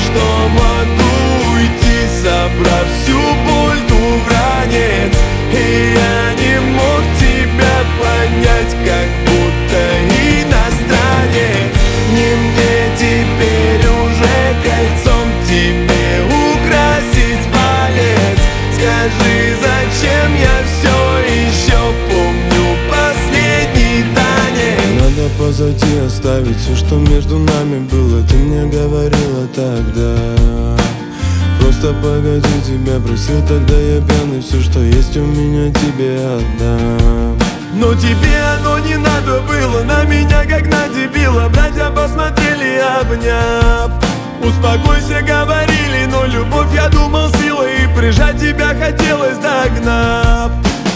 что могу уйти, собрав всю боль ту в ранец. И я не мог тебя понять, как будто иностранец. Не мне теперь уже кольцом тебе украсить палец. Скажи, зачем я все еще помню последний танец? Надо позади оставить все, что между нами было. Ты мне говорила тогда: просто погоди, тебя просил тогда я пьяный. Все, что есть у меня, тебе отдам. Но тебе оно не надо было, на меня как на дебила. Братья посмотрели, обняв. Успокойся, говорили, но любовь, я думал, сила. И прижать тебя хотелось, догнав.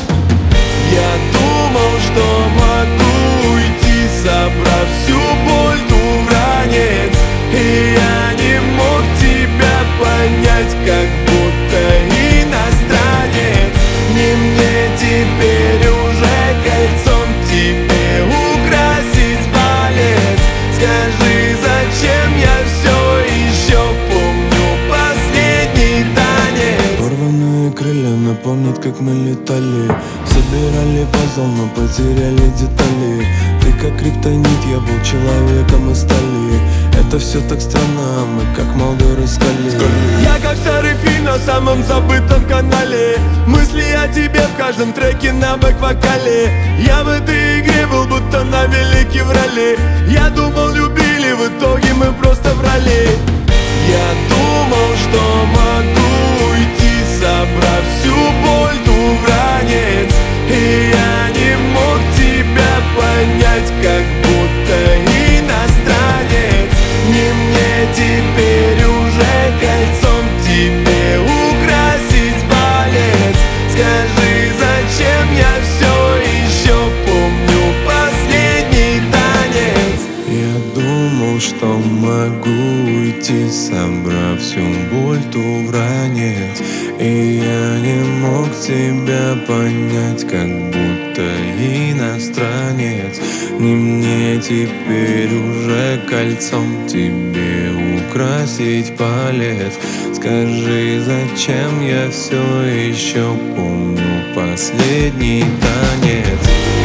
Я думал, что могу уйти, собрав всю боль ту в ранец. И я не мог тебя понять, как будто иностранец. Не мне теперь уже кольцом тебе украсить палец. Скажи, зачем я все еще помню последний танец? Порванные крылья напомнят, как мы летали. Собирали пазл, но потеряли детали. Ты как криптонит, я был человеком из стали. Это все так странно, мы как Молдоры скали. Я как старый фильм на самом забытом канале. Мысли о тебе в каждом треке на бэк-вокале. Я в этой игре был будто на велике в роли. Я думал, любили, в итоге мы просто врали. Я думал, что могу уйти, собрав всю боль ту в ранец. И я не мог тебя понять, как будто иностранец. Не мне теперь уже кольцом тебе украсить палец. Скажи, зачем я все еще помню последний танец? Я думал, что могу уйти, собрав всю боль ту в ранец. И я не мог тебя понять, как будто иностранец. Не мне теперь уже кольцом тебе украсить палец. Скажи, зачем я все еще помню последний танец?